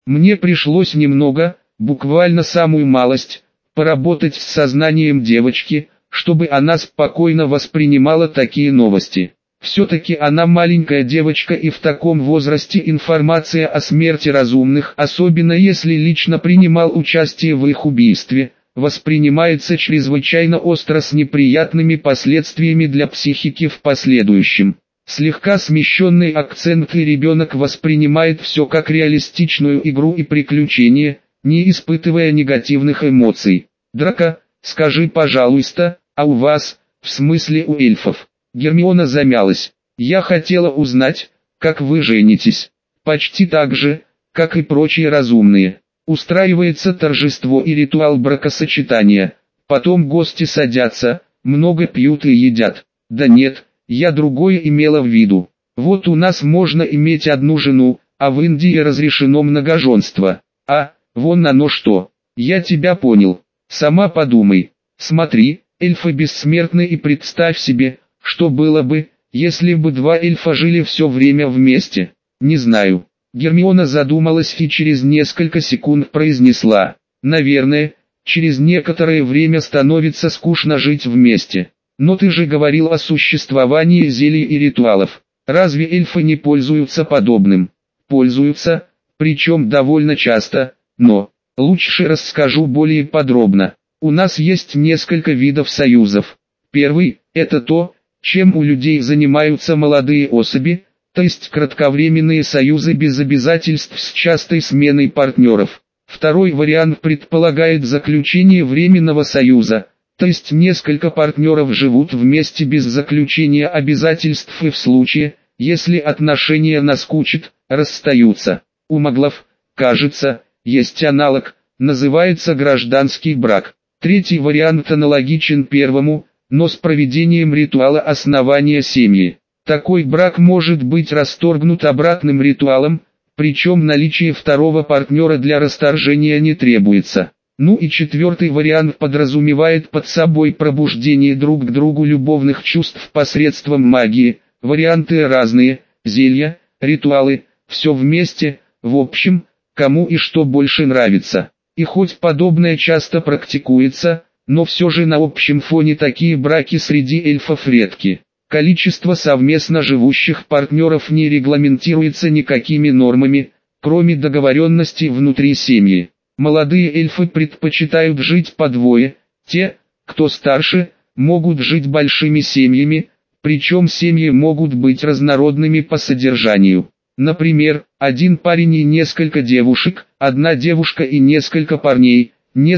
Мне пришлось немного, буквально самую малость, поработать с сознанием девочки, чтобы она спокойно воспринимала такие новости. Все-таки она маленькая девочка, и в таком возрасте информация о смерти разумных, особенно если лично принимал участие в их убийстве, воспринимается чрезвычайно остро с неприятными последствиями для психики в последующем. Слегка смещенный акцент, и ребенок воспринимает все как реалистичную игру и приключение, не испытывая негативных эмоций. Драко, скажи, пожалуйста, а у вас, в смысле у эльфов? Гермиона замялась. Я хотела узнать, как вы женитесь. Почти так же, как и прочие разумные. Устраивается торжество и ритуал бракосочетания. Потом гости садятся, много пьют и едят. Да нет, я другое имела в виду. Вот у нас можно иметь одну жену, а в Индии разрешено многоженство. А, вон оно что. Я тебя понял. Сама подумай. Смотри, эльфы бессмертны, и представь себе, что было бы, если бы два эльфа жили все время вместе. Не знаю. Гермиона задумалась и через несколько секунд произнесла: наверное, через некоторое время становится скучно жить вместе. Но ты же говорил о существовании зелий и ритуалов. Разве эльфы не пользуются подобным? Пользуются, причем довольно часто, но... Лучше расскажу более подробно. У нас есть несколько видов союзов. Первый – это то, чем у людей занимаются молодые особи, то есть кратковременные союзы без обязательств с частой сменой партнеров. Второй вариант предполагает заключение временного союза, то есть несколько партнеров живут вместе без заключения обязательств, и в случае, если отношения наскучат, расстаются. У маглов, кажется, есть аналог, называется гражданский брак. Третий вариант аналогичен первому, но с проведением ритуала основания семьи. Такой брак может быть расторгнут обратным ритуалом, причем наличие второго партнера для расторжения не требуется. Ну и четвертый вариант подразумевает под собой пробуждение друг к другу любовных чувств посредством магии. Варианты разные: зелья, ритуалы, все вместе, в общем, кому и что больше нравится. И хоть подобное часто практикуется, но все же на общем фоне такие браки среди эльфов редки. Количество совместно живущих партнеров не регламентируется никакими нормами, кроме договоренности внутри семьи. Молодые эльфы предпочитают жить по двое, те, кто старше, могут жить большими семьями, причем семьи могут быть разнородными по содержанию. Например, один парень и несколько девушек, одна девушка и несколько парней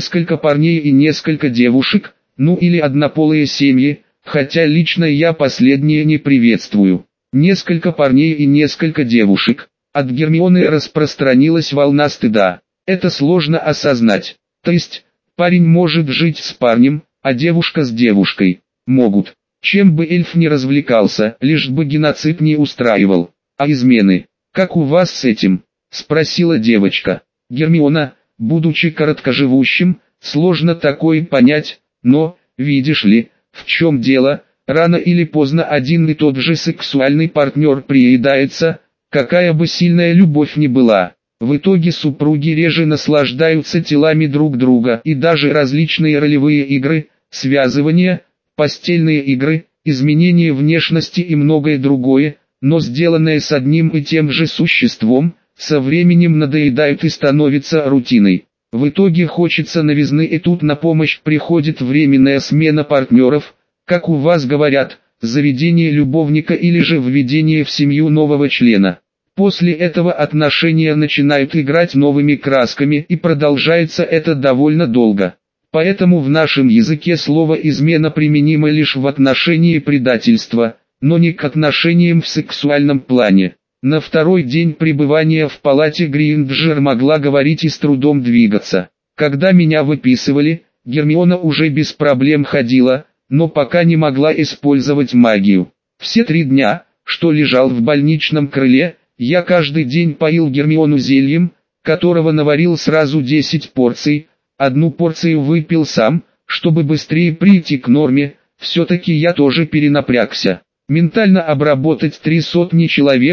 и несколько девушек, ну или однополые семьи, хотя лично я последнее не приветствую. Несколько парней и несколько девушек. От Гермионы распространилась волна стыда. Это сложно осознать. То есть, парень может жить с парнем, а девушка с девушкой. Могут. Чем бы эльф не развлекался, лишь бы геноцид не устраивал. А измены? Как у вас с этим? Спросила девочка. Гермиона, будучи короткоживущим, сложно такое понять, но, видишь ли, в чем дело, рано или поздно один и тот же сексуальный партнер приедается, какая бы сильная любовь ни была. В итоге супруги реже наслаждаются телами друг друга, и даже различные ролевые игры, связывания, постельные игры, изменение внешности и многое другое, но сделанное с одним и тем же существом, со временем надоедают и становится рутиной. В итоге хочется новизны, и тут на помощь приходит временная смена партнеров, как у вас говорят, заведение любовника или же введение в семью нового члена. После этого отношения начинают играть новыми красками, и продолжается это довольно долго. Поэтому в нашем языке слово «измена» применимо лишь в отношении предательства, но не к отношениям в сексуальном плане. На второй день пребывания в палате Гринджер могла говорить и с трудом двигаться. Когда меня выписывали, Гермиона уже без проблем ходила, но пока не могла использовать магию. Все 3 дня, что лежал в больничном крыле, я каждый день поил Гермиону зельем, которого наварил сразу 10 порций. Одну порцию выпил сам, чтобы быстрее прийти к норме. Все-таки я тоже перенапрягся. Ментально обработать 300 человек,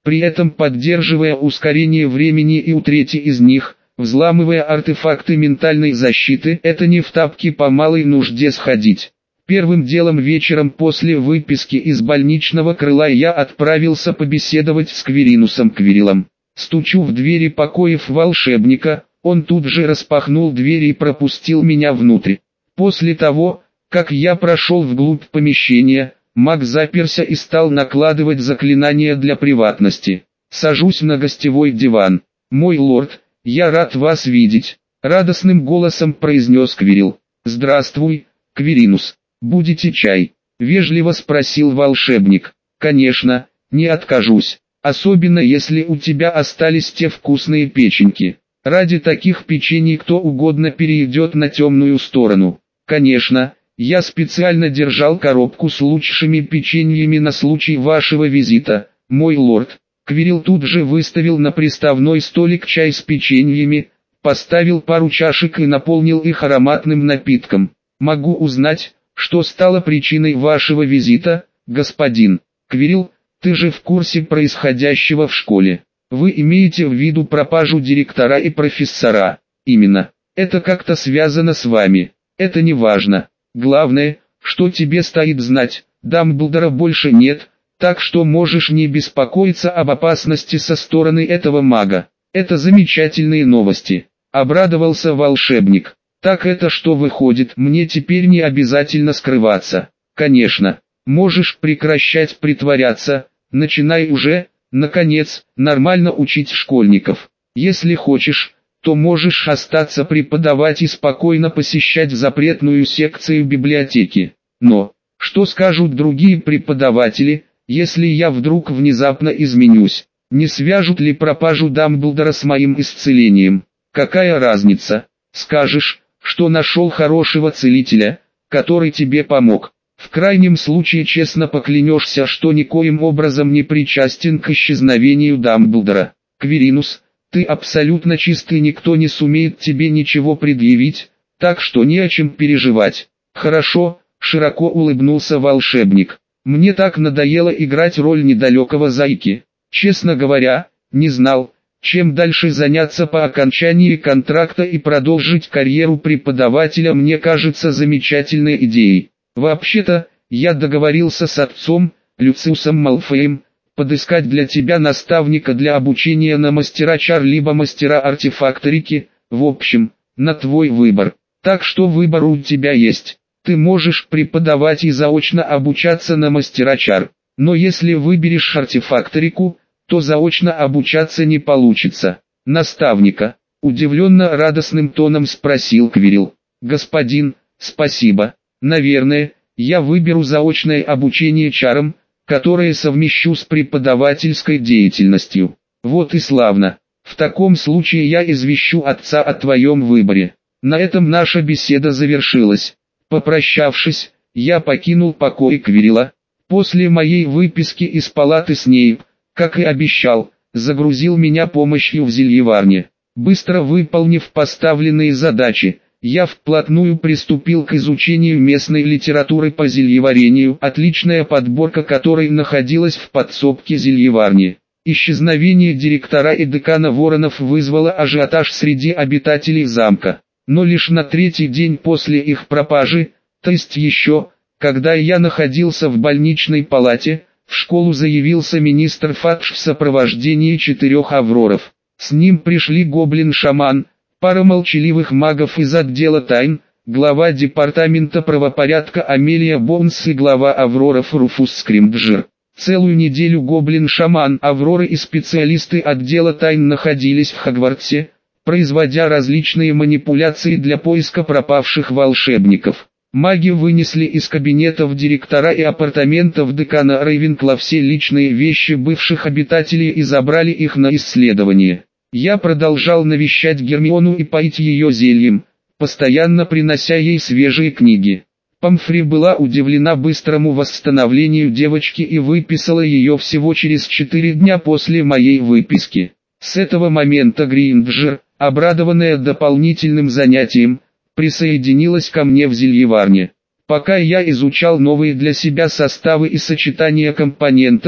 при этом поддерживая ускорение времени и у трети из них, взламывая артефакты ментальной защиты. Это не в тапки по малой нужде сходить. Первым делом вечером после выписки из больничного крыла я отправился побеседовать с Кверинусом Квирилом. Стучу в двери покоев волшебника, он тут же распахнул двери и пропустил меня внутрь. После того, как я прошел вглубь помещения, маг заперся и стал накладывать заклинания для приватности. Сажусь на гостевой диван. «Мой лорд, я рад вас видеть», — радостным голосом произнес Квирил. «Здравствуй, Кверинус. Будете чай?» — вежливо спросил волшебник. «Конечно, не откажусь, особенно если у тебя остались те вкусные печеньки. Ради таких печений кто угодно перейдет на темную сторону. Конечно, я специально держал коробку с лучшими печеньями на случай вашего визита, мой лорд». Квирил тут же выставил на приставной столик чай с печеньями, поставил пару чашек и наполнил их ароматным напитком. «Могу узнать, что стало причиной вашего визита, господин?» «Квирил, ты же в курсе происходящего в школе. Вы имеете в виду пропажу директора и профессора?» «Именно. Это как-то связано с вами. Это не важно. Главное, что тебе стоит знать, Дамблдора больше нет, так что можешь не беспокоиться об опасности со стороны этого мага. Это замечательные новости», — обрадовался волшебник. «Так это что выходит, мне теперь не обязательно скрываться?» «Конечно. Можешь прекращать притворяться, начинай уже, наконец, нормально учить школьников. Если хочешь, то можешь остаться преподавать и спокойно посещать запретную секцию библиотеки. Но, что скажут другие преподаватели, если я вдруг внезапно изменюсь? Не свяжут ли пропажу Дамблдора с моим исцелением? Какая разница? Скажешь, что нашел хорошего целителя, который тебе помог. В крайнем случае честно поклянешься, что никоим образом не причастен к исчезновению Дамблдора. Кверинус, ты абсолютно чист и никто не сумеет тебе ничего предъявить, так что не о чем переживать». «Хорошо», — широко улыбнулся волшебник. «Мне так надоело играть роль недалекого зайки. Честно говоря, не знал, чем дальше заняться по окончании контракта и продолжить карьеру преподавателя мне кажется замечательной идеей. Вообще-то, я договорился с отцом, Люциусом Малфоем, подыскать для тебя наставника для обучения на мастера чар либо мастера артефакторики, в общем, на твой выбор. Так что выбор у тебя есть. Ты можешь преподавать и заочно обучаться на мастера чар. Но если выберешь артефакторику, то заочно обучаться не получится. Наставника, удивленно радостным тоном спросил Квирил. «Господин, спасибо. Наверное, я выберу заочное обучение чарам, которое совмещу с преподавательской деятельностью». «Вот и славно. В таком случае я извещу отца о твоем выборе». На этом наша беседа завершилась. Попрощавшись, я покинул покои Квирила. После моей выписки из палаты Снейп, как и обещал, загрузил меня помощью в зельеварне. Быстро выполнив поставленные задачи, я вплотную приступил к изучению местной литературы по зельеварению, отличная подборка которой находилась в подсобке зельеварни. Исчезновение директора и декана Воронов вызвало ажиотаж среди обитателей замка. Но лишь на третий день после их пропажи, то есть еще, когда я находился в больничной палате, в школу заявился министр Фадж в сопровождении 4 авроров. С ним пришли гоблин-шаман, пара молчаливых магов из отдела тайн, глава департамента правопорядка Амелия Бонс и глава авроров Руфус Скримджер. Целую неделю гоблин-шаман, авроры и специалисты отдела тайн находились в Хогвартсе, производя различные манипуляции для поиска пропавших волшебников. Маги вынесли из кабинетов директора и апартаментов декана Рейвенкла все личные вещи бывших обитателей и забрали их на исследование. Я продолжал навещать Гермиону и поить ее зельем, постоянно принося ей свежие книги. Помфри была удивлена быстрому восстановлению девочки и выписала ее всего через 4 дня после моей выписки. С этого момента Гринджер, обрадованная дополнительным занятием, присоединилась ко мне в зельеварне. Пока я изучал новые для себя составы и сочетания компонентов,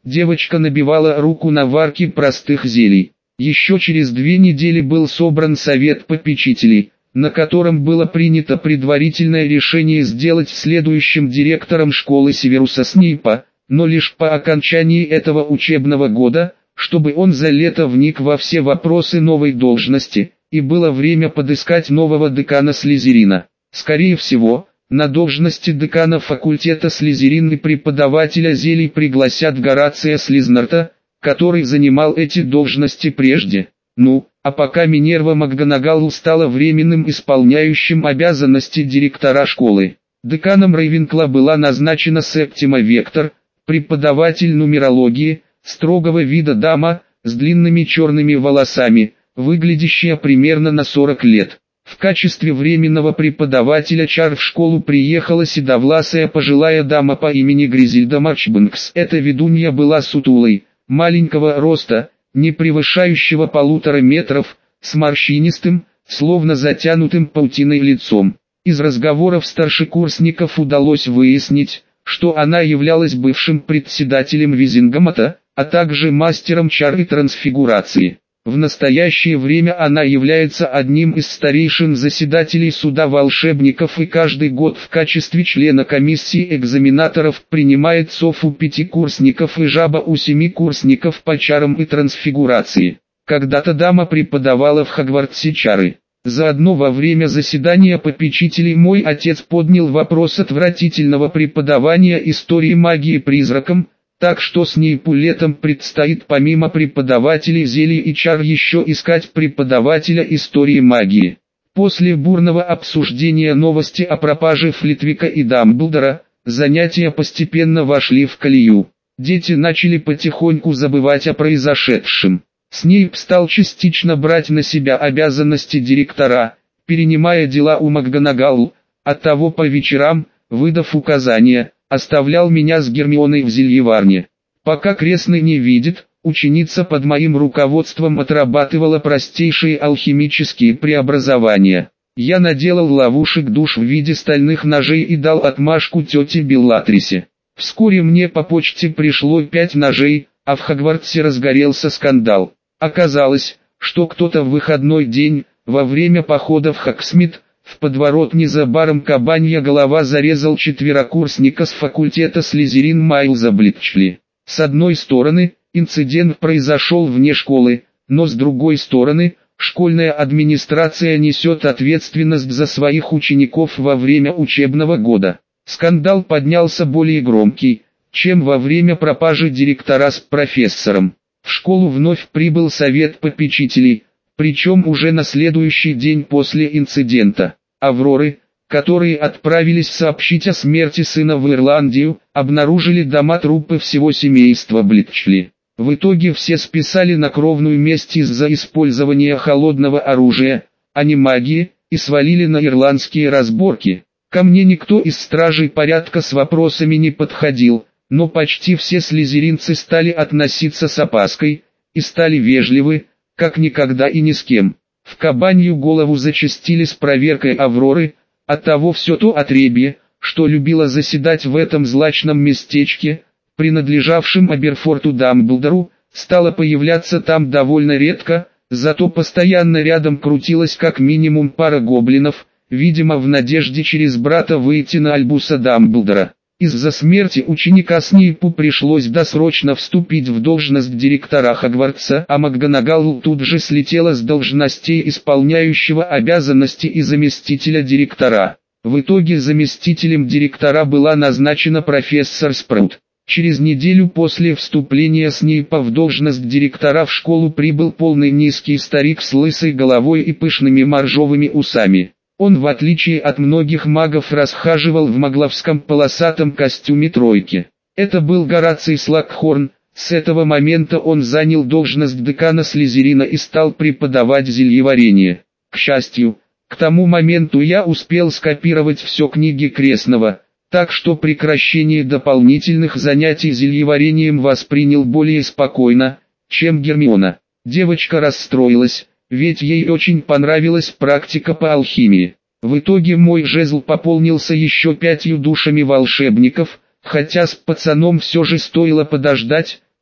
Девочка набивала руку на варке простых зелий. Еще через 2 недели был собран совет попечителей, на котором было принято предварительное решение сделать следующим директором школы Северуса Снейпа, но лишь по окончании этого учебного года, чтобы он за лето вник во все вопросы новой должности, и было время подыскать нового декана Слизерина. Скорее всего, на должности декана факультета Слизерин и преподавателя зелий пригласят Горация Слизнарта, который занимал эти должности прежде. А пока Минерва МакГонагал стала временным исполняющим обязанности директора школы. Деканом Рейвенкла была назначена Септима Вектор, преподаватель нумерологии, строгого вида дама, с длинными черными волосами, выглядящая примерно на 40 лет. В качестве временного преподавателя чар в школу приехала седовласая пожилая дама по имени Гризильда Марчбэнкс. Эта ведунья была сутулой, маленького роста, не превышающего 1,5 метров, с морщинистым, словно затянутым паутиной лицом. Из разговоров старшекурсников удалось выяснить, что она являлась бывшим председателем Визингамата, а также мастером чар и трансфигурации. В настоящее время она является одним из старейшин заседателей суда волшебников и каждый год в качестве члена комиссии экзаменаторов принимает сов у 5-курсников и жаба у 7-курсников по чарам и трансфигурации. Когда-то дама преподавала в Хогвартсе чары. Заодно во время заседания попечителей мой отец поднял вопрос отвратительного преподавания истории магии призракам, так что Снейпу летом предстоит помимо преподавателей зелий и чар еще искать преподавателя истории магии. После бурного обсуждения новости о пропаже Флитвика и Дамблдора, занятия постепенно вошли в колею. Дети начали потихоньку забывать о произошедшем. Снейп стал частично брать на себя обязанности директора, перенимая дела у МакГонагал, оттого по вечерам, выдав указания, оставлял меня с Гермионой в зельеварне. Пока крестный не видит, ученица под моим руководством отрабатывала простейшие алхимические преобразования. Я наделал ловушек душ в виде стальных ножей и дал отмашку тете Беллатрисе. Вскоре мне по почте пришло 5 ножей, а в Хогвартсе разгорелся скандал. Оказалось, что кто-то в выходной день, во время похода в Хогсмит, в подворотне за баром «Кабанья голова» зарезал 4-курсника с факультета Слизерин Майлза Блитчли. С одной стороны, инцидент произошел вне школы, но с другой стороны, школьная администрация несет ответственность за своих учеников во время учебного года. Скандал поднялся более громкий, чем во время пропажи директора с профессором. В школу вновь прибыл совет попечителей, причем уже на следующий день после инцидента. Авроры, которые отправились сообщить о смерти сына в Ирландию, обнаружили дома трупы всего семейства Блитчли. В итоге все списали на кровную месть из-за использования холодного оружия, а не магии, и свалили на ирландские разборки. Ко мне никто из стражей порядка с вопросами не подходил, но почти все слизеринцы стали относиться с опаской, и стали вежливы, как никогда и ни с кем. В Кабанью голову зачастили с проверкой Авроры, оттого все то отребье, что любило заседать в этом злачном местечке, принадлежавшем Аберфорту Дамблдору, стало появляться там довольно редко, зато постоянно рядом крутилась как минимум пара гоблинов, видимо в надежде через брата выйти на Альбуса Дамблдора. Из-за смерти ученика Снейпу пришлось досрочно вступить в должность директора Хогвартса, а МакГонагал тут же слетела с должностей исполняющего обязанности и заместителя директора. В итоге заместителем директора была назначена профессор Спраут. Через неделю после вступления Снейпа в должность директора в школу прибыл полный низкий старик с лысой головой и пышными моржовыми усами. Он, в отличие от многих магов, расхаживал в магловском полосатом костюме тройки. Это был Гораций Слакхорн. С этого момента он занял должность декана Слизерина и стал преподавать зельеварение. К счастью, к тому моменту я успел скопировать все книги Крестного, так что прекращение дополнительных занятий зельеварением воспринял более спокойно, чем Гермиона. Девочка расстроилась, ведь ей очень понравилась практика по алхимии. В итоге мой жезл пополнился еще 5 душами волшебников, хотя с пацаном все же стоило подождать,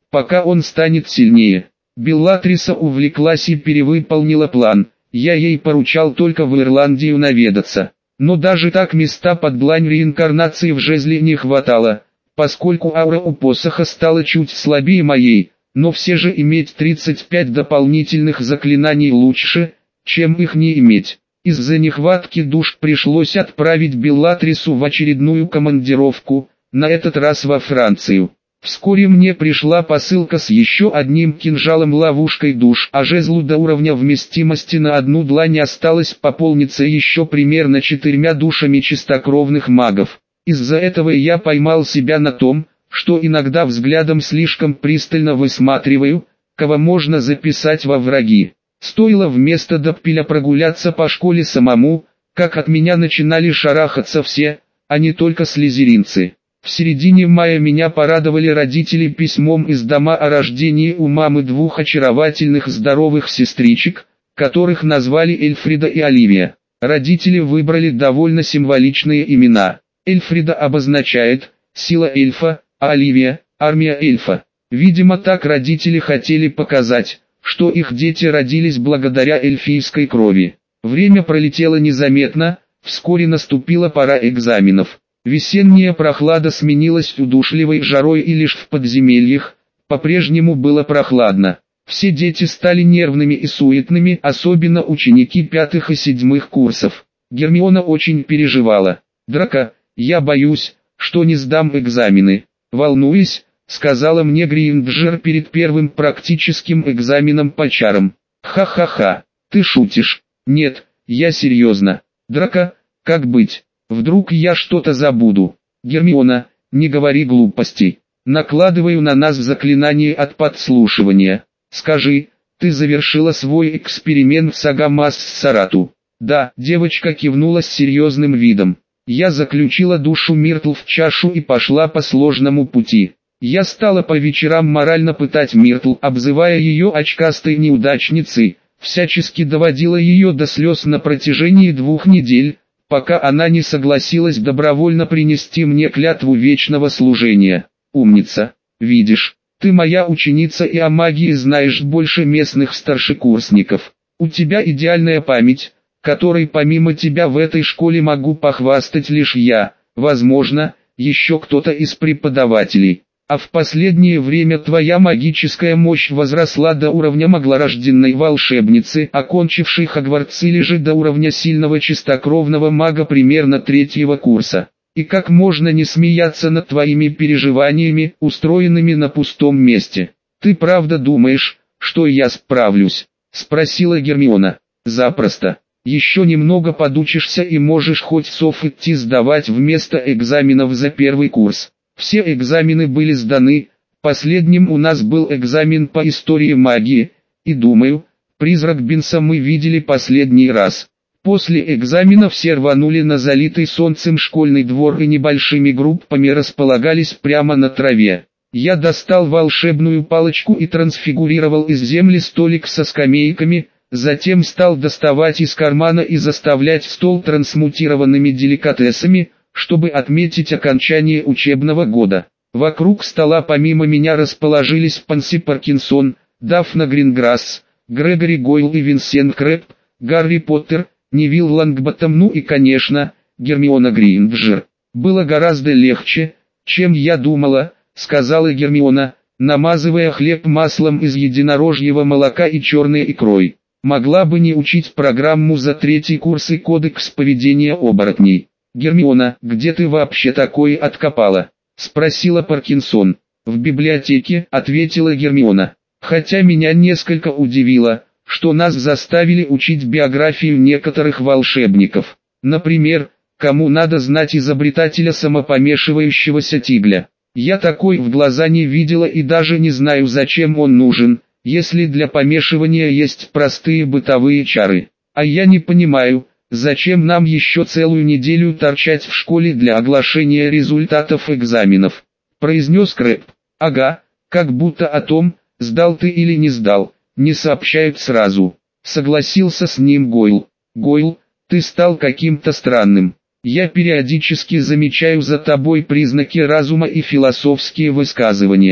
пока он станет сильнее. Беллатриса увлеклась и перевыполнила план. Я ей поручал только в Ирландию наведаться. Но даже так места под длань реинкарнации в жезле не хватало, поскольку аура у посоха стала чуть слабее моей, но все же иметь 35 дополнительных заклинаний лучше, чем их не иметь. Из-за нехватки душ пришлось отправить Беллатрису в очередную командировку, на этот раз во Францию. Вскоре мне пришла посылка с еще одним кинжалом-ловушкой душ, а жезлу до уровня вместимости на одну длань осталось пополниться еще примерно 4 душами чистокровных магов. Из-за этого я поймал себя на том, что иногда взглядом слишком пристально высматриваю, кого можно записать во враги. Стоило вместо Доппеля прогуляться по школе самому, как от меня начинали шарахаться все, а не только слизеринцы. В середине мая меня порадовали родители письмом из дома о рождении у мамы 2 очаровательных здоровых сестричек, которых назвали Эльфрида и Оливия. Родители выбрали довольно символичные имена. Эльфрида обозначает «сила эльфа», а Оливия – «армия эльфа». Видимо, так родители хотели показать, что их дети родились благодаря эльфийской крови. Время пролетело незаметно, вскоре наступила пора экзаменов. Весенняя прохлада сменилась удушливой жарой, и лишь в подземельях по-прежнему было прохладно. Все дети стали нервными и суетными, особенно ученики 5 и 7 курсов. Гермиона очень переживала. «Драко, я боюсь, что не сдам экзамены. Волнуюсь», — сказала мне Грейнджер перед первым практическим экзаменом по чарам. «Ха-ха-ха, ты шутишь?» «Нет, я серьезно. Драко, как быть? Вдруг я что-то забуду?» «Гермиона, не говори глупостей. Накладываю на нас заклинание от подслушивания. Скажи, ты завершила свой эксперимент в Сагамас-Сарату?» «Да», девочка кивнула с серьезным видом. «Я заключила душу Миртл в чашу и пошла по сложному пути. Я стала по вечерам морально пытать Миртл, обзывая ее очкастой неудачницей, всячески доводила ее до слез на протяжении 2 недель, пока она не согласилась добровольно принести мне клятву вечного служения. Умница, видишь, ты моя ученица и о магии знаешь больше местных старшекурсников. У тебя идеальная память, которой помимо тебя в этой школе могу похвастать лишь я, возможно, еще кто-то из преподавателей. А в последнее время твоя магическая мощь возросла до уровня маглорожденной волшебницы, окончившей Хогвартс, или же до уровня сильного чистокровного мага примерно 3-го курса. И как можно не смеяться над твоими переживаниями, устроенными на пустом месте? Ты правда думаешь, что я справлюсь?» — спросила Гермиона. «Запросто. Еще немного подучишься и можешь хоть СОФ идти сдавать вместо экзаменов за 1-й курс». Все экзамены были сданы, последним у нас был экзамен по истории магии, и думаю, призрак Бинса мы видели последний раз. После экзамена все рванули на залитый солнцем школьный двор и небольшими группами располагались прямо на траве. Я достал волшебную палочку и трансфигурировал из земли столик со скамейками, затем стал доставать из кармана и заставлять стол трансмутированными деликатесами, чтобы отметить окончание учебного года. Вокруг стола помимо меня расположились Панси Паркинсон, Дафна Гринграсс, Грегори Гойл и Винсент Крэб, Гарри Поттер, Невилл Лонгботтом, ну и, конечно, Гермиона Грейнджер. «Было гораздо легче, чем я думала», — сказала Гермиона, намазывая хлеб маслом из единорожьего молока и черной икрой. «Могла бы не учить программу за 3-й курс и кодекс поведения оборотней». «Гермиона, где ты вообще такое откопала?» — спросила Паркинсон. «В библиотеке», — ответила Гермиона. «Хотя меня несколько удивило, что нас заставили учить биографию некоторых волшебников. Например, кому надо знать изобретателя самопомешивающегося тигля. Я такой в глаза не видела и даже не знаю, зачем он нужен, если для помешивания есть простые бытовые чары. А я не понимаю, зачем нам еще целую неделю торчать в школе для оглашения результатов экзаменов», — произнес Крэб. «Ага, как будто о том, сдал ты или не сдал, не сообщают сразу», — согласился с ним Гойл. «Гойл, ты стал каким-то странным. Я периодически замечаю за тобой признаки разума и философские высказывания.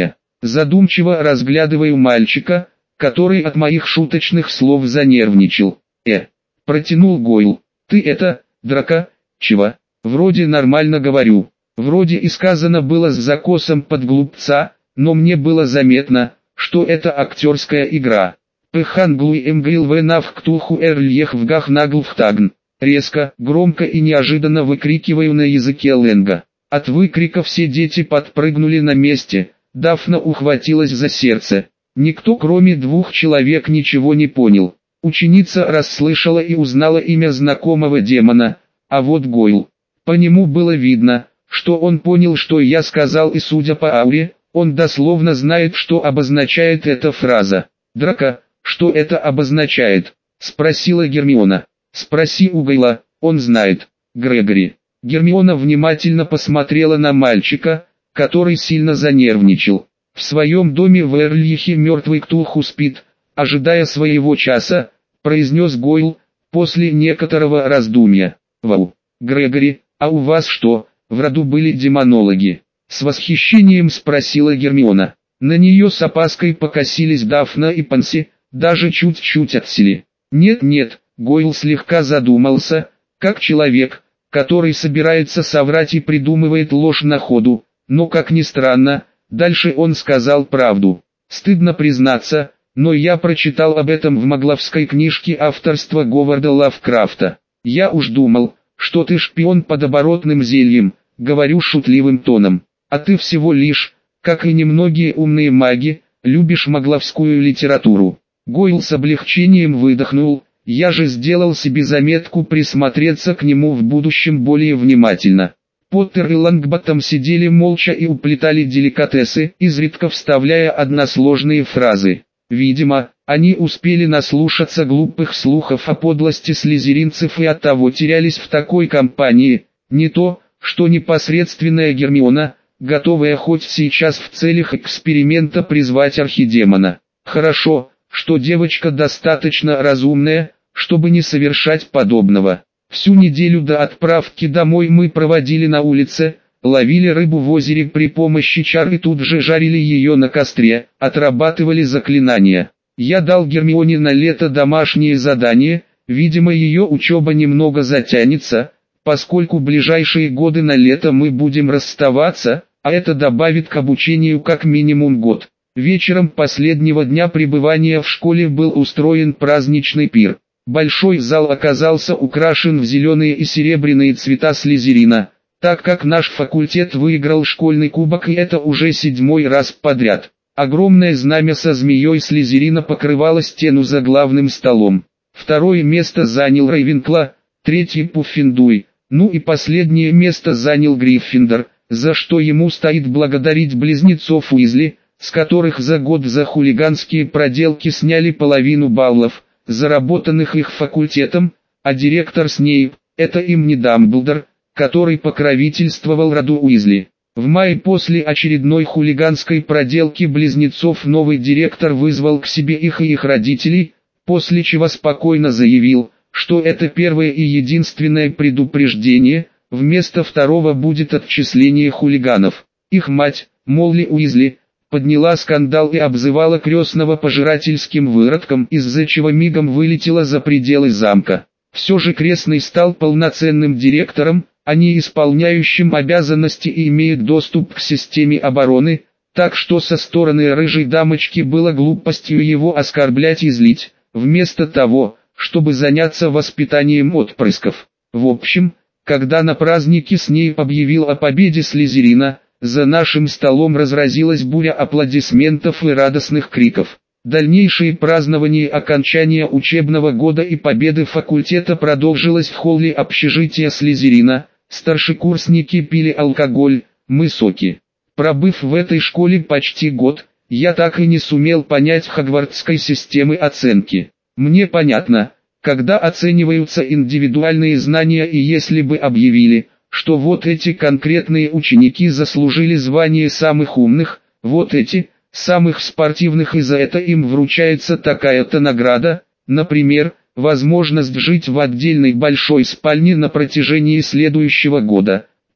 Задумчиво разглядываю мальчика, который от моих шуточных слов занервничал. Протянул Гойл. Ты это, драка, чего? Вроде нормально говорю. Вроде и сказано было с закосом под глупца, но мне было заметно, что это актерская игра. Пеханглуй эмгрил венав ктулху эрльех вгах наглфтагн. Резко, громко и неожиданно выкрикиваю на языке ленга. От выкрика все дети подпрыгнули на месте. Дафна ухватилась за сердце. Никто кроме двух человек ничего не понял. Ученица расслышала и узнала имя знакомого демона, а вот Гойл. По нему было видно, что он понял, что я сказал, и судя по ауре, он дословно знает, что обозначает эта фраза. «Драка, что это обозначает?» – спросила Гермиона. «Спроси у Гойла, он знает, Грегори». Гермиона внимательно посмотрела на мальчика, который сильно занервничал. В своем доме в Эрлихе мертвый Ктулху спит, ожидая своего часа, произнес Гойл, после некоторого раздумья. «Вау, Грегори, а у вас что, в роду были демонологи?» С восхищением спросила Гермиона. На нее с опаской покосились Дафна и Панси, даже чуть-чуть отсели. «Нет-нет», Гойл слегка задумался, как человек, который собирается соврать и придумывает ложь на ходу, но как ни странно, дальше он сказал правду. Стыдно признаться, но я прочитал об этом в магловской книжке авторства Говарда Лавкрафта. Я уж думал, что ты шпион под оборотным зельем, говорю шутливым тоном. А ты всего лишь, как и немногие умные маги, любишь магловскую литературу. Гойл с облегчением выдохнул. Я же сделал себе заметку присмотреться к нему в будущем более внимательно. Поттер и Лонгботтом сидели молча и уплетали деликатесы, изредка вставляя односложные фразы. Видимо, они успели наслушаться глупых слухов о подлости слизеринцев и оттого терялись в такой компании. Не то, что непосредственная Гермиона, готовая хоть сейчас в целях эксперимента призвать архидемона. Хорошо, что девочка достаточно разумная, чтобы не совершать подобного. Всю неделю до отправки домой мы проводили на улице, ловили рыбу в озере при помощи чар и тут же жарили ее на костре, отрабатывали заклинания. Я дал Гермионе на лето домашнее задание, видимо ее учеба немного затянется, поскольку ближайшие годы на лето мы будем расставаться, а это добавит к обучению как минимум год. Вечером последнего дня пребывания в школе был устроен праздничный пир. Большой зал оказался украшен в зеленые и серебряные цвета слизерина, так как наш факультет выиграл школьный кубок, и это уже 7-й раз подряд. Огромное знамя со змеей слизерина покрывало стену за главным столом. 2-е место занял Рейвенкло, 3-е Пуффендуй, ну и последнее место занял Гриффиндор, за что ему стоит благодарить близнецов Уизли, с которых за год за хулиганские проделки сняли половину баллов, заработанных их факультетом, а директор Снейп, это им не Дамблдор, который покровительствовал роду Уизли. В мае после очередной хулиганской проделки близнецов новый директор вызвал к себе их и их родителей, после чего спокойно заявил, что это первое и единственное предупреждение, вместо второго будет отчисление хулиганов. Их мать, Молли Уизли, подняла скандал и обзывала крестного пожирательским выродком, из-за чего мигом вылетела за пределы замка. Все же крестный стал полноценным директором, а не исполняющим обязанности, и имеет доступ к системе обороны, так что со стороны рыжей дамочки было глупостью его оскорблять и злить, вместо того, чтобы заняться воспитанием отпрысков. В общем, когда на празднике Снейп объявил о победе Слизерина, за нашим столом разразилась буря аплодисментов и радостных криков. Дальнейшее празднование окончания учебного года и победы факультета продолжилось в холле общежития Слизерина. Старшекурсники пили алкоголь, мы соки. Пробыв в этой школе почти год, я так и не сумел понять хогвартской системы оценки. Мне понятно, когда оцениваются индивидуальные знания, и если бы объявили, что вот эти конкретные ученики заслужили звание самых умных, вот эти, самых спортивных, и за это им вручается такая-то награда, например, возможность жить в отдельной большой спальне на протяжении следующего года.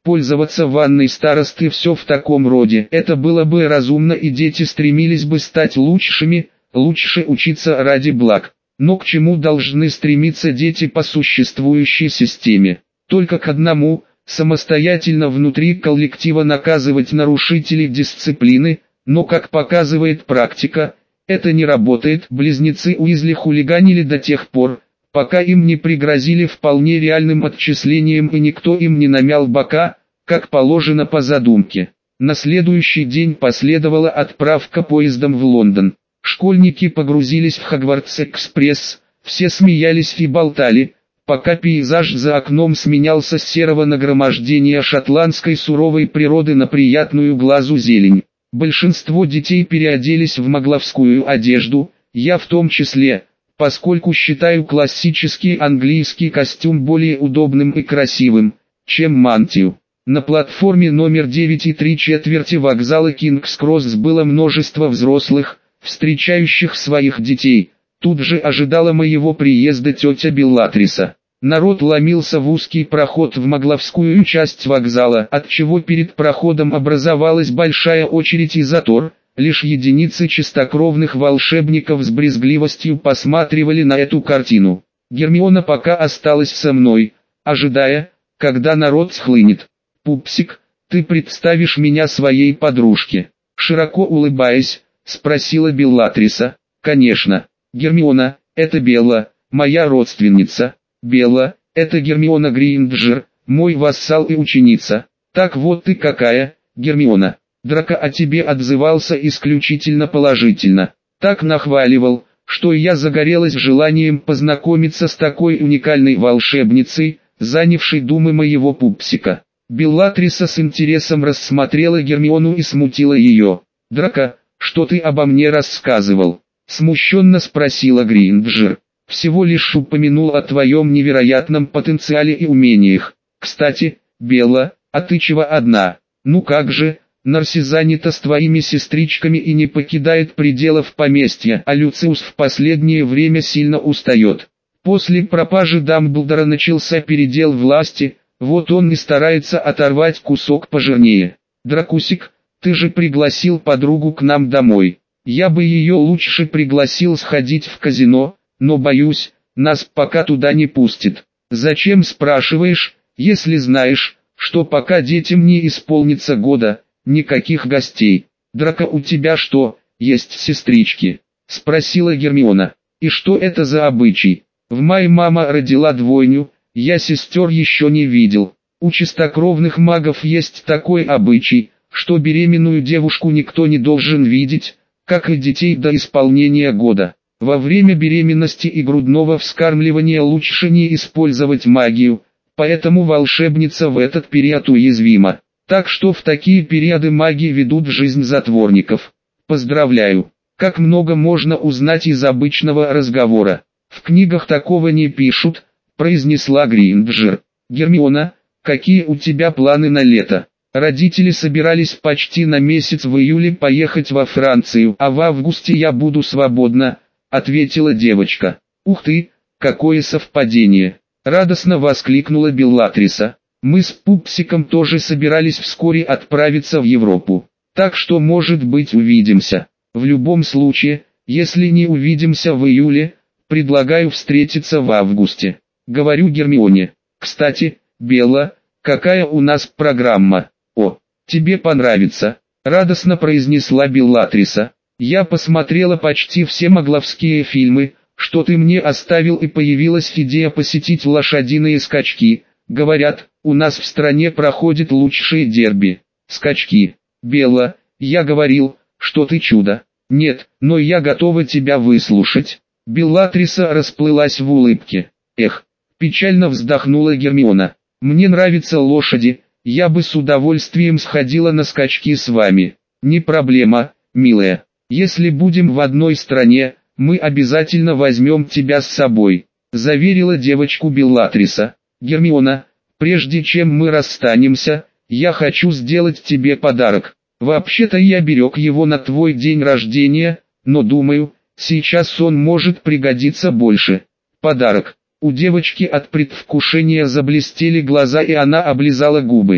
воспользоваться ванной старосты, все в таком роде. Это было бы разумно, и дети стремились бы стать лучшими, лучше учиться ради благ. Но к чему должны стремиться дети по существующей системе? Только к одному – самостоятельно внутри коллектива наказывать нарушителей дисциплины, но, как показывает практика, это не работает. Близнецы Уизли хулиганили до тех пор, пока им не пригрозили вполне реальным отчислением и никто им не намял бока, как положено по задумке. На следующий день последовала отправка поездом в Лондон. Школьники погрузились в Хогвартс-экспресс, все смеялись и болтали, пока пейзаж за окном сменялся с серого нагромождения шотландской суровой природы на приятную глазу зелень. Большинство детей переоделись в магловскую одежду, я в том числе, поскольку считаю классический английский костюм более удобным и красивым, чем мантию. На платформе номер 9 и 3/4 вокзала Кингс-Кросс было множество взрослых, встречающих своих детей. Тут же ожидала моего приезда тетя Беллатриса. Народ ломился в узкий проход в магловскую часть вокзала, отчего перед проходом образовалась большая очередь и затор. Лишь единицы чистокровных волшебников с брезгливостью посматривали на эту картину. Гермиона пока осталась со мной, ожидая, когда народ схлынет. «Пупсик, ты представишь меня своей подружке?» Широко улыбаясь, спросила Беллатриса. «Конечно. Гермиона, это Белла, моя родственница. Белла, это Гермиона Грейнджер, мой вассал и ученица. Так вот ты какая, Гермиона». Драко о тебе отзывался исключительно положительно. Так нахваливал, что я загорелась желанием познакомиться с такой уникальной волшебницей, занявшей думы моего пупсика. Беллатриса с интересом рассмотрела Гермиону и смутила ее. «Драко, что ты обо мне рассказывал?» Смущенно спросила Грейнджер. «Всего лишь упомянул о твоем невероятном потенциале и умениях. Кстати, Белла, а ты чего одна? Ну как же, Нарси занята с твоими сестричками и не покидает пределов поместья, а Люциус в последнее время сильно устает. После пропажи Дамблдора начался передел власти, вот он и старается оторвать кусок пожирнее. Дракусик, ты же пригласил подругу к нам домой. Я бы ее лучше пригласил сходить в казино, но боюсь, нас пока туда не пустят. Зачем спрашиваешь, если знаешь, что пока детям не исполнится года, никаких гостей. Драко, у тебя что, есть сестрички? Спросила Гермиона. И что это за обычай? В мае мама родила двойню, я сестер еще не видел. У чистокровных магов есть такой обычай, что беременную девушку никто не должен видеть, как и детей до исполнения года. Во время беременности и грудного вскармливания лучше не использовать магию, поэтому волшебница в этот период уязвима. Так что в такие периоды маги ведут жизнь затворников. Поздравляю. Как много можно узнать из обычного разговора. В книгах такого не пишут, произнесла Грейнджер. Гермиона, какие у тебя планы на лето? Родители собирались почти на месяц в июле поехать во Францию, а в августе я буду свободна, ответила девочка. Ух ты, какое совпадение! Радостно воскликнула Беллатриса. Мы с Пупсиком тоже собирались вскоре отправиться в Европу. Так что, может быть, увидимся. В любом случае, если не увидимся в июле, предлагаю встретиться в августе. Говорю Гермионе. Кстати, Белла, какая у нас программа? О, тебе понравится, радостно произнесла Беллатриса. Я посмотрела почти все магловские фильмы, что ты мне оставил, и появилась идея посетить лошадиные скачки. Говорят, у нас в стране проходит лучшие дерби. Скачки. Белла, я говорил, что ты чудо. Нет, но я готова тебя выслушать. Беллатриса расплылась в улыбке. Эх, печально вздохнула Гермиона. Мне нравятся лошади, я бы с удовольствием сходила на скачки с вами. Не проблема, милая. Если будем в одной стране, мы обязательно возьмем тебя с собой, заверила девочку Беллатриса. Гермиона, прежде чем мы расстанемся, я хочу сделать тебе подарок. Вообще-то я берег его на твой день рождения, но думаю, сейчас он может пригодиться больше. Подарок. У девочки от предвкушения заблестели глаза и она облизала губы.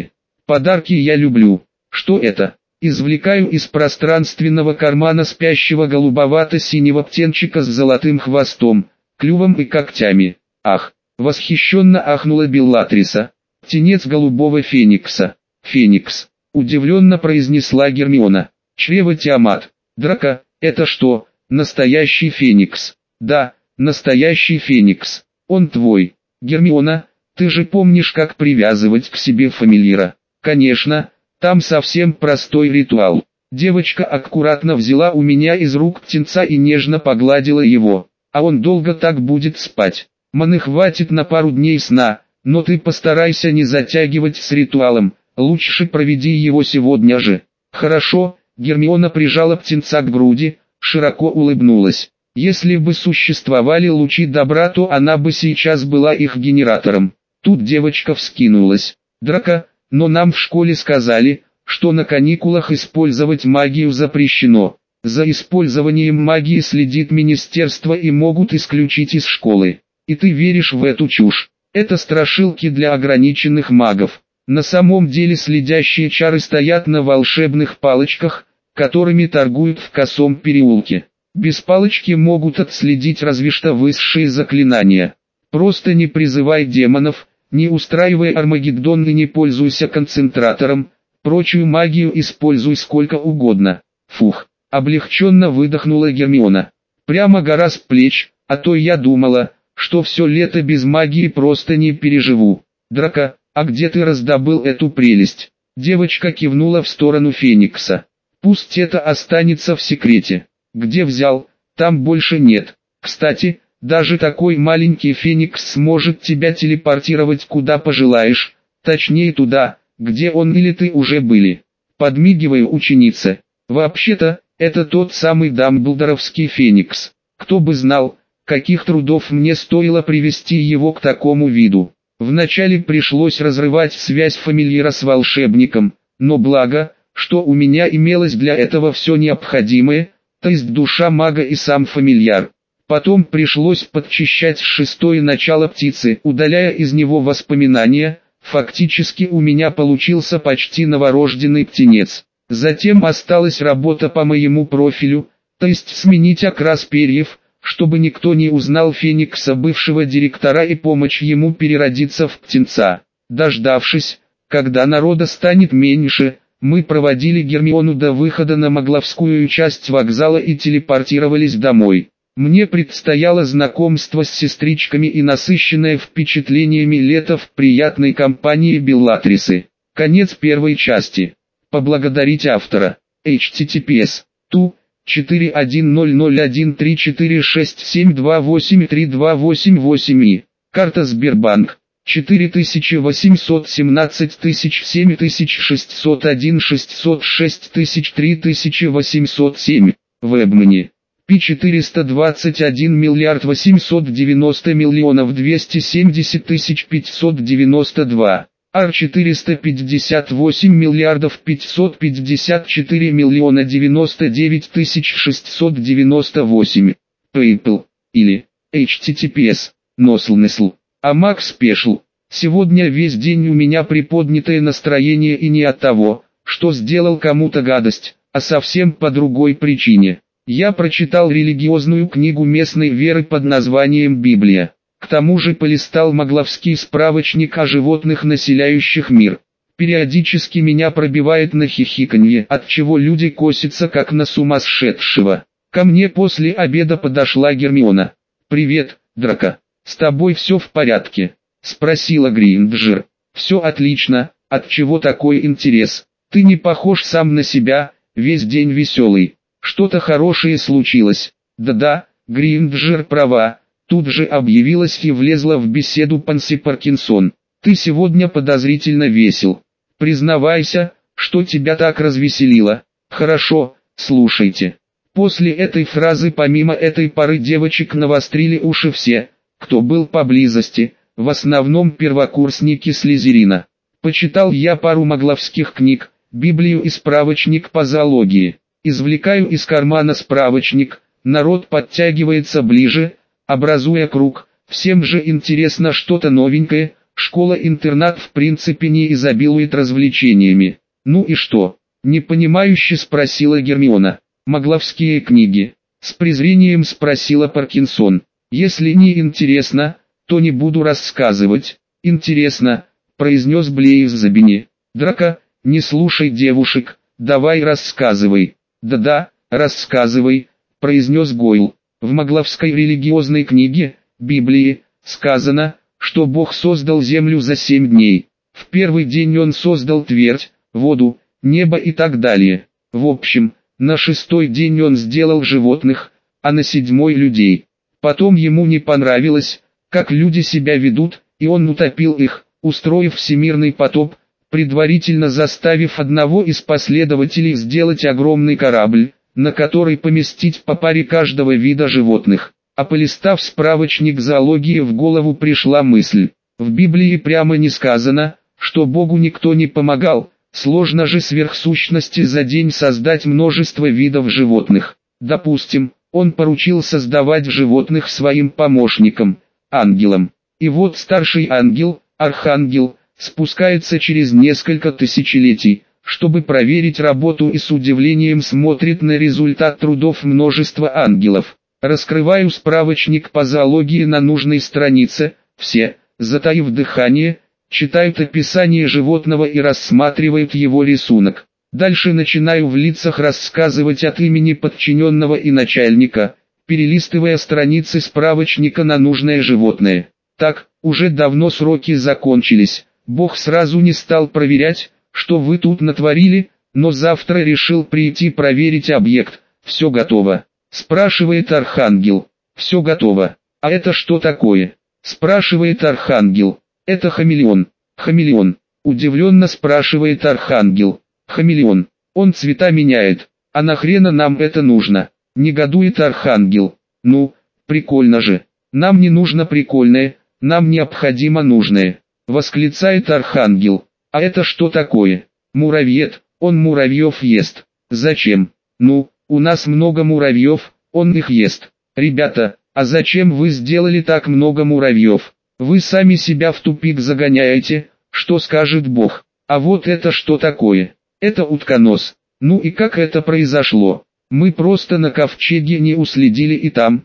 Подарки я люблю. Что это? Извлекаю из пространственного кармана спящего голубовато-синего птенчика с золотым хвостом, клювом и когтями. Ах! Восхищенно ахнула Беллатриса. Птенец голубого феникса. Феникс. Удивленно произнесла Гермиона. Чрево Тиамат. Драко, это что, настоящий феникс? Да, настоящий феникс. Он твой. Гермиона, ты же помнишь, как привязывать к себе фамильяра? Конечно, там совсем простой ритуал. Девочка аккуратно взяла у меня из рук птенца и нежно погладила его. А он долго так будет спать. Маны хватит на пару дней сна, но ты постарайся не затягивать с ритуалом, лучше проведи его сегодня же. Хорошо, Гермиона прижала птенца к груди, широко улыбнулась. Если бы существовали лучи добра, то она бы сейчас была их генератором. Тут девочка вскинулась. Драко, но нам в школе сказали, что на каникулах использовать магию запрещено. За использованием магии следит министерство и могут исключить из школы. И ты веришь в эту чушь? Это страшилки для ограниченных магов. На самом деле следящие чары стоят на волшебных палочках, которыми торгуют в косом переулке. Без палочки могут отследить разве что высшие заклинания. Просто не призывай демонов, не устраивай Армагеддон и не пользуйся концентратором, прочую магию используй сколько угодно. Фух, облегченно выдохнула Гермиона. Прямо гора с плеч, а то я думала, что все лето без магии просто не переживу. Драко, а где ты раздобыл эту прелесть? Девочка кивнула в сторону Феникса. Пусть это останется в секрете. Где взял, там больше нет. Кстати, даже такой маленький Феникс сможет тебя телепортировать куда пожелаешь, точнее туда, где он или ты уже были. Подмигиваю ученице. Вообще-то, это тот самый дамблдоровский Феникс. Кто бы знал, каких трудов мне стоило привести его к такому виду. Вначале пришлось разрывать связь фамильяра с волшебником, но благо, что у меня имелось для этого все необходимое, то есть душа мага и сам фамильяр. Потом пришлось подчищать шестое начало птицы, удаляя из него воспоминания, фактически у меня получился почти новорожденный птенец. Затем осталась работа по моему профилю, то есть сменить окрас перьев, чтобы никто не узнал Феникса бывшего директора и помочь ему переродиться в птенца. Дождавшись, когда народа станет меньше, мы проводили Гермиону до выхода на Магловскую часть вокзала и телепортировались домой. Мне предстояло знакомство с сестричками и насыщенное впечатлениями лето в приятной компании Беллатрисы. Конец первой части. Поблагодарить автора. https:// 41001346728328 и карта Сбербанк 481716006603807 WebMoney P421 миллиард 890 миллионов 270 тысяч 592 R458 миллиардов 554 миллиона 99 тысяч 698. PayPal или https //. А Max Special. Сегодня весь день у меня приподнятое настроение и не от того, что сделал кому-то гадость, а совсем по другой причине. Я прочитал религиозную книгу местной веры под названием «Библия». К тому же полистал магловский справочник о животных, населяющих мир. Периодически меня пробивает на хихиканье, от чего люди косятся как на сумасшедшего. Ко мне после обеда подошла Гермиона. «Привет, Драко. С тобой все в порядке?» — спросила Гринджер. «Все отлично, отчего такой интерес? Ты не похож сам на себя, весь день веселый. Что-то хорошее случилось?» «Да-да, Гринджер права». Тут же объявилась и влезла в беседу Панси Паркинсон. «Ты сегодня подозрительно весел. Признавайся, что тебя так развеселило». «Хорошо, слушайте». После этой фразы помимо этой пары девочек навострили уши все, кто был поблизости, в основном первокурсники Слизерина. Почитал я пару магловских книг, Библию и справочник по зоологии. Извлекаю из кармана справочник, народ подтягивается ближе, образуя круг. Всем же интересно что-то новенькое, Школа-интернат в принципе не изобилует развлечениями. Ну и что? Непонимающе спросила Гермиона. Магловские книги. С презрением спросила Паркинсон. Если не интересно, то не буду рассказывать. Интересно, произнес Блейз-Забини. Драко, не слушай девушек, давай рассказывай. Да-да, рассказывай, произнес Гойл. В магловской религиозной книге, Библии, сказано, что Бог создал землю за 7 дней. В первый день Он создал твердь, воду, небо и так далее. В общем, на 6-й день Он сделал животных, а на 7-й людей. Потом Ему не понравилось, как люди себя ведут, и Он утопил их, устроив всемирный потоп, предварительно заставив одного из последователей сделать огромный корабль, на который поместить по паре каждого вида животных. А полистав справочник зоологии, в голову пришла мысль. В Библии прямо не сказано, что Богу никто не помогал, сложно же сверхсущности за день создать множество видов животных. Допустим, Он поручил создавать животных своим помощникам, ангелам. И вот старший ангел, архангел, спускается через несколько тысячелетий, чтобы проверить работу, и с удивлением смотрит на результат трудов множества ангелов. Раскрываю справочник по зоологии на нужной странице, все, затаив дыхание, читают описание животного и рассматривают его рисунок. Дальше начинаю в лицах рассказывать от имени подчиненного и начальника, перелистывая страницы справочника на нужное животное. Так, уже давно сроки закончились, Бог сразу не стал проверять, что вы тут натворили, но завтра решил прийти проверить объект. Все готово. Спрашивает архангел. Все готово. А это что такое? Спрашивает архангел. Это хамелеон. Хамелеон. Удивленно спрашивает архангел. Хамелеон. Он цвета меняет. А нахрена нам это нужно? Негодует архангел. Ну, прикольно же. Нам не нужно прикольное, нам необходимо нужное. Восклицает архангел. А это что такое? Муравьед, он муравьев ест. Зачем? Ну, у нас много муравьев, он их ест. Ребята, а зачем вы сделали так много муравьев? Вы сами себя в тупик загоняете, что скажет Бог? А вот это что такое? Это утконос. Ну и как это произошло? Мы просто на ковчеге не уследили и там,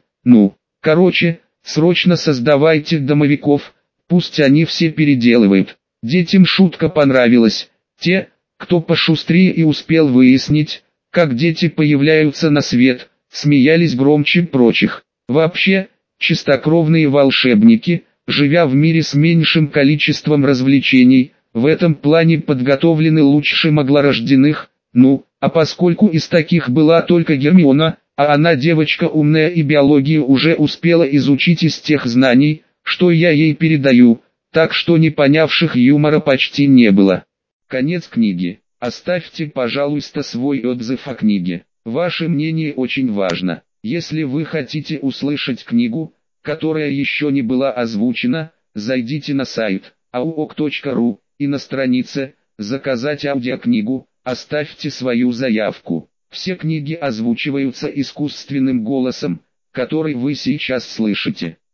короче, срочно создавайте домовиков, пусть они все переделывают. Детям шутка понравилась. Те, кто пошустрее и успел выяснить, как дети появляются на свет, смеялись громче прочих. Вообще, чистокровные волшебники, живя в мире с меньшим количеством развлечений, в этом плане подготовлены лучше маглорожденных. А поскольку из таких была только Гермиона, а она девочка умная и биологию уже успела изучить из тех знаний, что я ей передаю, так что не понявших юмора почти не было. Конец книги. Оставьте, пожалуйста, свой отзыв о книге. Ваше мнение очень важно. Если вы хотите услышать книгу, которая еще не была озвучена, зайдите на сайт auok.ru и на странице «Заказать аудиокнигу» оставьте свою заявку. Все книги озвучиваются искусственным голосом, который вы сейчас слышите.